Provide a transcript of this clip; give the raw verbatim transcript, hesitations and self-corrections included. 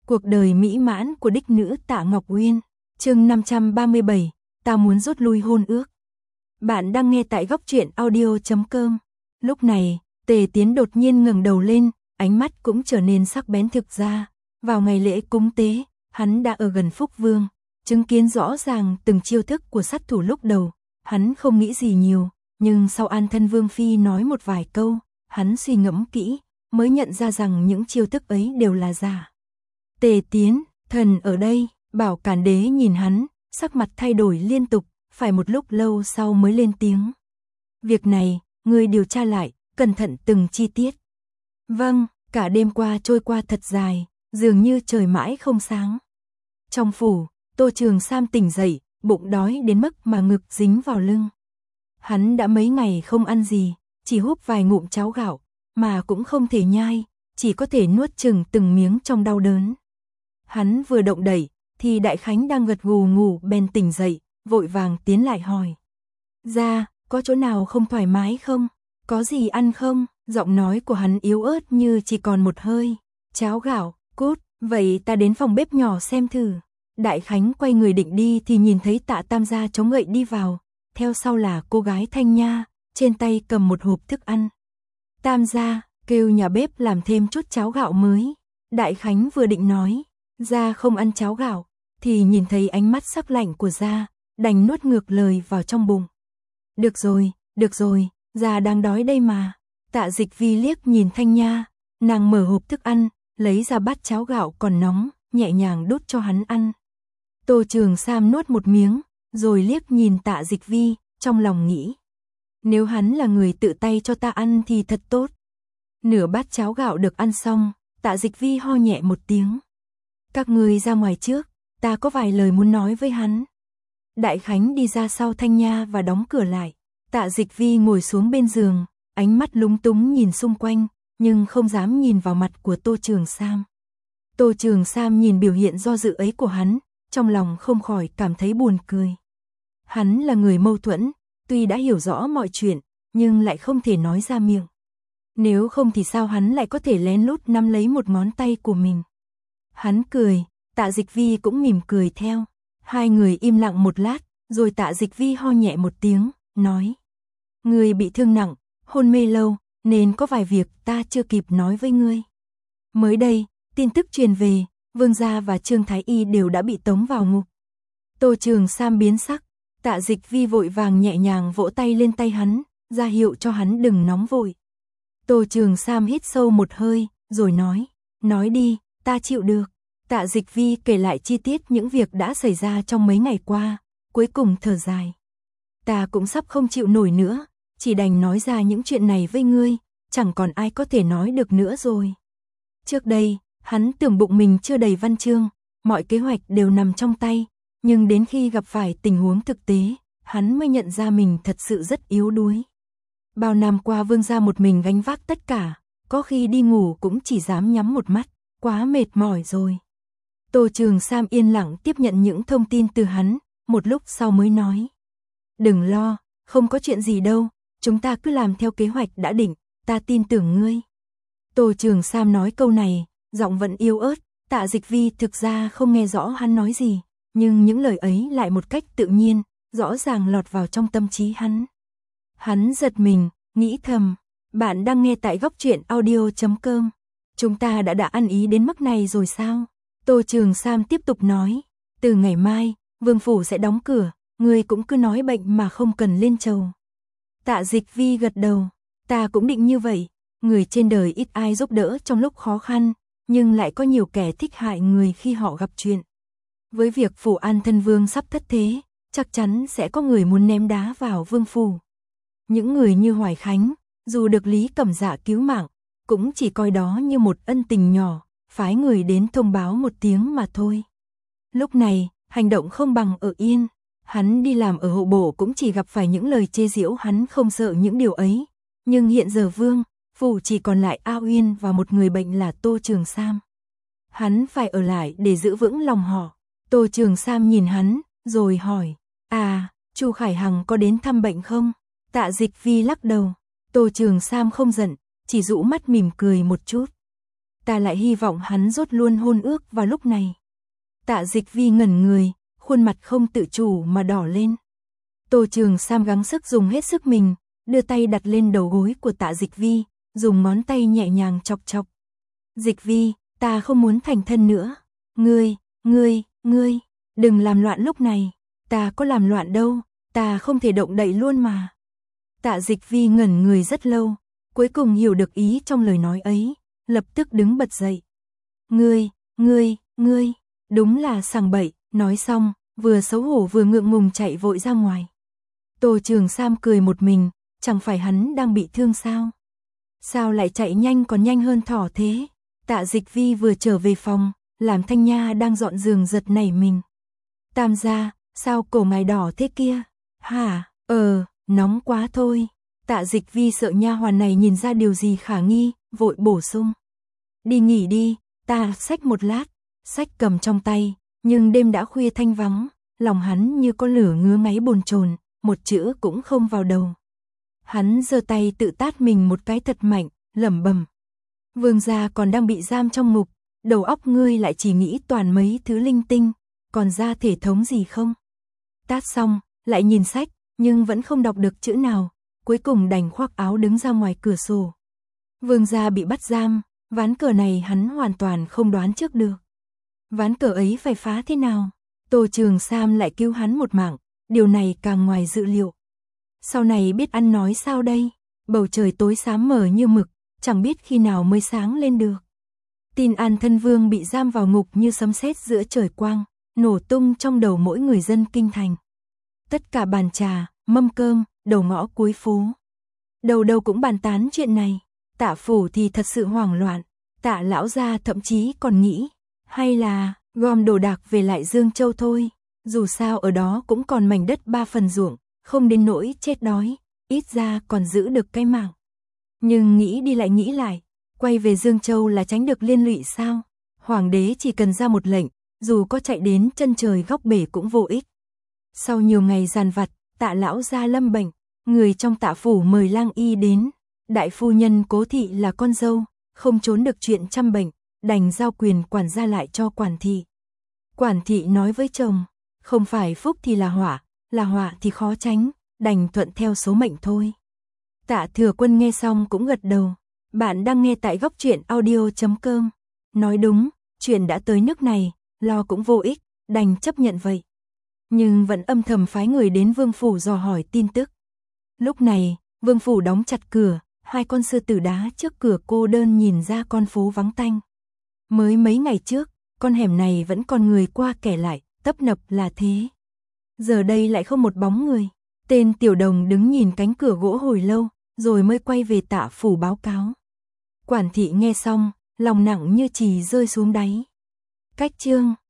Cuộc đời mỹ mãn của đích nữ Tạ Ngọc Uyên, chương năm trăm ba mươi bảy, ta muốn rút lui hôn ước. Bạn đang nghe tại góc truyện audio chấm com. Lúc này, Tề Tiến đột nhiên ngẩng đầu lên, ánh mắt cũng trở nên sắc bén thực ra. Vào ngày lễ cúng tế, hắn đã ở gần Phúc Vương, chứng kiến rõ ràng từng chiêu thức của sát thủ lúc đầu. Hắn không nghĩ gì nhiều, nhưng sau An Thân Vương Phi nói một vài câu, hắn suy ngẫm kỹ, mới nhận ra rằng những chiêu thức ấy đều là giả. Tề Tiến, thần ở đây, Bảo Cản Đế nhìn hắn, sắc mặt thay đổi liên tục, phải một lúc lâu sau mới lên tiếng. Việc này, ngươi điều tra lại, cẩn thận từng chi tiết. Vâng, cả đêm qua trôi qua thật dài, dường như trời mãi không sáng. Trong phủ, Tô Trường Sam tỉnh dậy, bụng đói đến mức mà ngực dính vào lưng. Hắn đã mấy ngày không ăn gì, chỉ húp vài ngụm cháo gạo, mà cũng không thể nhai, chỉ có thể nuốt chừng từng miếng trong đau đớn. Hắn vừa động đậy, thì Đại Khánh đang gật gù ngủ bèn tỉnh dậy, vội vàng tiến lại hỏi. Ra, có chỗ nào không thoải mái không? Có gì ăn không? Giọng nói của hắn yếu ớt như chỉ còn một hơi. Cháo gạo, cút, vậy ta đến phòng bếp nhỏ xem thử. Đại Khánh quay người định đi thì nhìn thấy Tạ Tam gia chống gậy đi vào, theo sau là cô gái Thanh Nha, trên tay cầm một hộp thức ăn. Tam gia, kêu nhà bếp làm thêm chút cháo gạo mới. Đại Khánh vừa định nói, Gia không ăn cháo gạo, thì nhìn thấy ánh mắt sắc lạnh của Gia, đành nuốt ngược lời vào trong bụng. Được rồi, được rồi, Gia đang đói đây mà. Tạ Dịch Vi liếc nhìn Thanh Nha, nàng mở hộp thức ăn, lấy ra bát cháo gạo còn nóng, nhẹ nhàng đút cho hắn ăn. Tô Trường Sam nuốt một miếng, rồi liếc nhìn Tạ Dịch Vi, trong lòng nghĩ. Nếu hắn là người tự tay cho ta ăn thì thật tốt. Nửa bát cháo gạo được ăn xong, Tạ Dịch Vi ho nhẹ một tiếng. Các người ra ngoài trước, ta có vài lời muốn nói với hắn. Đại Khánh đi ra sau Thanh Nha và đóng cửa lại. Tạ Dịch Vi ngồi xuống bên giường, ánh mắt lúng túng nhìn xung quanh, nhưng không dám nhìn vào mặt của Tô Trường Sam. Tô Trường Sam nhìn biểu hiện do dự ấy của hắn, trong lòng không khỏi cảm thấy buồn cười. Hắn là người mâu thuẫn, tuy đã hiểu rõ mọi chuyện, nhưng lại không thể nói ra miệng. Nếu không thì sao hắn lại có thể lén lút nắm lấy một ngón tay của mình. Hắn cười, Tạ Dịch Vi cũng mỉm cười theo. Hai người im lặng một lát, rồi Tạ Dịch Vi ho nhẹ một tiếng, nói. Ngươi bị thương nặng, hôn mê lâu, nên có vài việc ta chưa kịp nói với ngươi. Mới đây, tin tức truyền về, Vương gia và Trương Thái Y đều đã bị tống vào ngục. Tô Trường Sam biến sắc, Tạ Dịch Vi vội vàng nhẹ nhàng vỗ tay lên tay hắn, ra hiệu cho hắn đừng nóng vội. Tô Trường Sam hít sâu một hơi, rồi nói, nói đi, ta chịu được. Tạ Dịch Vi kể lại chi tiết những việc đã xảy ra trong mấy ngày qua, cuối cùng thở dài. Ta cũng sắp không chịu nổi nữa, chỉ đành nói ra những chuyện này với ngươi, chẳng còn ai có thể nói được nữa rồi. Trước đây, hắn tưởng bụng mình chưa đầy văn chương, mọi kế hoạch đều nằm trong tay, nhưng đến khi gặp phải tình huống thực tế, hắn mới nhận ra mình thật sự rất yếu đuối. Bao năm qua Vương gia một mình gánh vác tất cả, có khi đi ngủ cũng chỉ dám nhắm một mắt, quá mệt mỏi rồi. Tô Trường Sam yên lặng tiếp nhận những thông tin từ hắn, một lúc sau mới nói. Đừng lo, không có chuyện gì đâu, chúng ta cứ làm theo kế hoạch đã định, ta tin tưởng ngươi. Tô Trường Sam nói câu này, giọng vẫn yếu ớt, Tạ Dịch Vi thực ra không nghe rõ hắn nói gì, nhưng những lời ấy lại một cách tự nhiên, rõ ràng lọt vào trong tâm trí hắn. Hắn giật mình, nghĩ thầm, bạn đang nghe tại góc truyện audio chấm com. Chúng ta đã đã ăn ý đến mức này rồi sao? Tô Trường Sam tiếp tục nói, từ ngày mai, Vương phủ sẽ đóng cửa, ngươi cũng cứ nói bệnh mà không cần lên chầu. Tạ Dịch Vi gật đầu, ta cũng định như vậy, người trên đời ít ai giúp đỡ trong lúc khó khăn, nhưng lại có nhiều kẻ thích hại người khi họ gặp chuyện. Với việc phủ An Thân Vương sắp thất thế, chắc chắn sẽ có người muốn ném đá vào vương phủ. Những người như Hoài Khánh, dù được Lý Cẩm Dạ cứu mạng, cũng chỉ coi đó như một ân tình nhỏ, phái người đến thông báo một tiếng mà thôi. Lúc này, hành động không bằng ở yên, hắn đi làm ở hộ bộ cũng chỉ gặp phải những lời chê giễu, hắn không sợ những điều ấy. Nhưng hiện giờ vương, phủ chỉ còn lại A Uyên và một người bệnh là Tô Trường Sam. Hắn phải ở lại để giữ vững lòng họ. Tô Trường Sam nhìn hắn, rồi hỏi, à, Chu Khải Hằng có đến thăm bệnh không? Tạ Dịch Vi lắc đầu. Tô Trường Sam không giận, chỉ rũ mắt mỉm cười một chút. ta lại hy vọng hắn rốt luôn hôn ước vào lúc này. Tạ Dịch Vi ngẩn người, khuôn mặt không tự chủ mà đỏ lên. Tô Trường Sam gắng sức dùng hết sức mình, đưa tay đặt lên đầu gối của Tạ Dịch Vi, dùng ngón tay nhẹ nhàng chọc chọc. Dịch Vi, ta không muốn thành thân nữa. Ngươi, ngươi, ngươi, đừng làm loạn lúc này. Ta có làm loạn đâu, ta không thể động đậy luôn mà. Tạ Dịch Vi ngẩn người rất lâu, cuối cùng hiểu được ý trong lời nói ấy, lập tức đứng bật dậy. Ngươi, ngươi, ngươi, đúng là sằng bậy, nói xong, vừa xấu hổ vừa ngượng ngùng chạy vội ra ngoài. Tô Trường Sam cười một mình, chẳng phải hắn đang bị thương sao? Sao lại chạy nhanh còn nhanh hơn thỏ thế? Tạ Dịch Vi vừa trở về phòng, làm Thanh Nha đang dọn giường giật nảy mình. Tam gia, sao cổ ngài đỏ thế kia? Hả, ờ, nóng quá thôi. Tạ Dịch Vi sợ nha hoàn này nhìn ra điều gì khả nghi, vội bổ sung. Đi nghỉ đi, ta xách một lát. Xách cầm trong tay, nhưng đêm đã khuya thanh vắng, lòng hắn như có lửa ngứa ngáy bồn chồn, một chữ cũng không vào đầu. Hắn giơ tay tự tát mình một cái thật mạnh, lẩm bẩm. Vương gia còn đang bị giam trong ngục, đầu óc ngươi lại chỉ nghĩ toàn mấy thứ linh tinh, còn ra thể thống gì không? Tát xong, lại nhìn sách, nhưng vẫn không đọc được chữ nào, cuối cùng đành khoác áo đứng ra ngoài cửa sổ. Vương gia bị bắt giam, ván cờ này hắn hoàn toàn không đoán trước được. Ván cờ ấy phải phá thế nào? Tô Trường Sam lại cứu hắn một mạng, điều này càng ngoài dự liệu. Sau này biết ăn nói sao đây? Bầu trời tối xám mờ như mực, chẳng biết khi nào mới sáng lên được. Tin An Thân Vương bị giam vào ngục như sấm sét giữa trời quang, nổ tung trong đầu mỗi người dân kinh thành. Tất cả bàn trà, mâm cơm, đầu ngõ cuối phố, đầu đầu cũng bàn tán chuyện này. Tạ phủ thì thật sự hoảng loạn, Tạ lão gia thậm chí còn nghĩ, hay là gom đồ đạc về lại Dương Châu thôi, dù sao ở đó cũng còn mảnh đất ba phần ruộng, không đến nỗi chết đói, ít ra còn giữ được cái mạng. Nhưng nghĩ đi lại nghĩ lại, quay về Dương Châu là tránh được liên lụy sao? Hoàng đế chỉ cần ra một lệnh, dù có chạy đến chân trời góc bể cũng vô ích. Sau nhiều ngày dàn vặt, Tạ lão gia lâm bệnh, người trong Tạ phủ mời lang y đến. Đại phu nhân Cố thị là con dâu, không trốn được chuyện chăm bệnh, đành giao quyền quản gia lại cho quản thị. Quản thị nói với chồng, không phải phúc thì là họa, là họa thì khó tránh, đành thuận theo số mệnh thôi. Tạ Thừa Quân nghe xong cũng gật đầu. Bạn đang nghe tại góc truyện audio chấm com. Nói đúng, chuyện đã tới nước này, lo cũng vô ích, đành chấp nhận vậy. Nhưng vẫn âm thầm phái người đến Vương phủ dò hỏi tin tức. Lúc này, Vương phủ đóng chặt cửa, hai con sư tử đá trước cửa cô đơn nhìn ra con phố vắng tanh. Mới mấy ngày trước, con hẻm này vẫn còn người qua kẻ lại, tấp nập là thế. Giờ đây lại không một bóng người. Tên Tiểu Đồng đứng nhìn cánh cửa gỗ hồi lâu, rồi mới quay về Tạ phủ báo cáo. Quản thị nghe xong, lòng nặng như chì rơi xuống đáy. Cách chương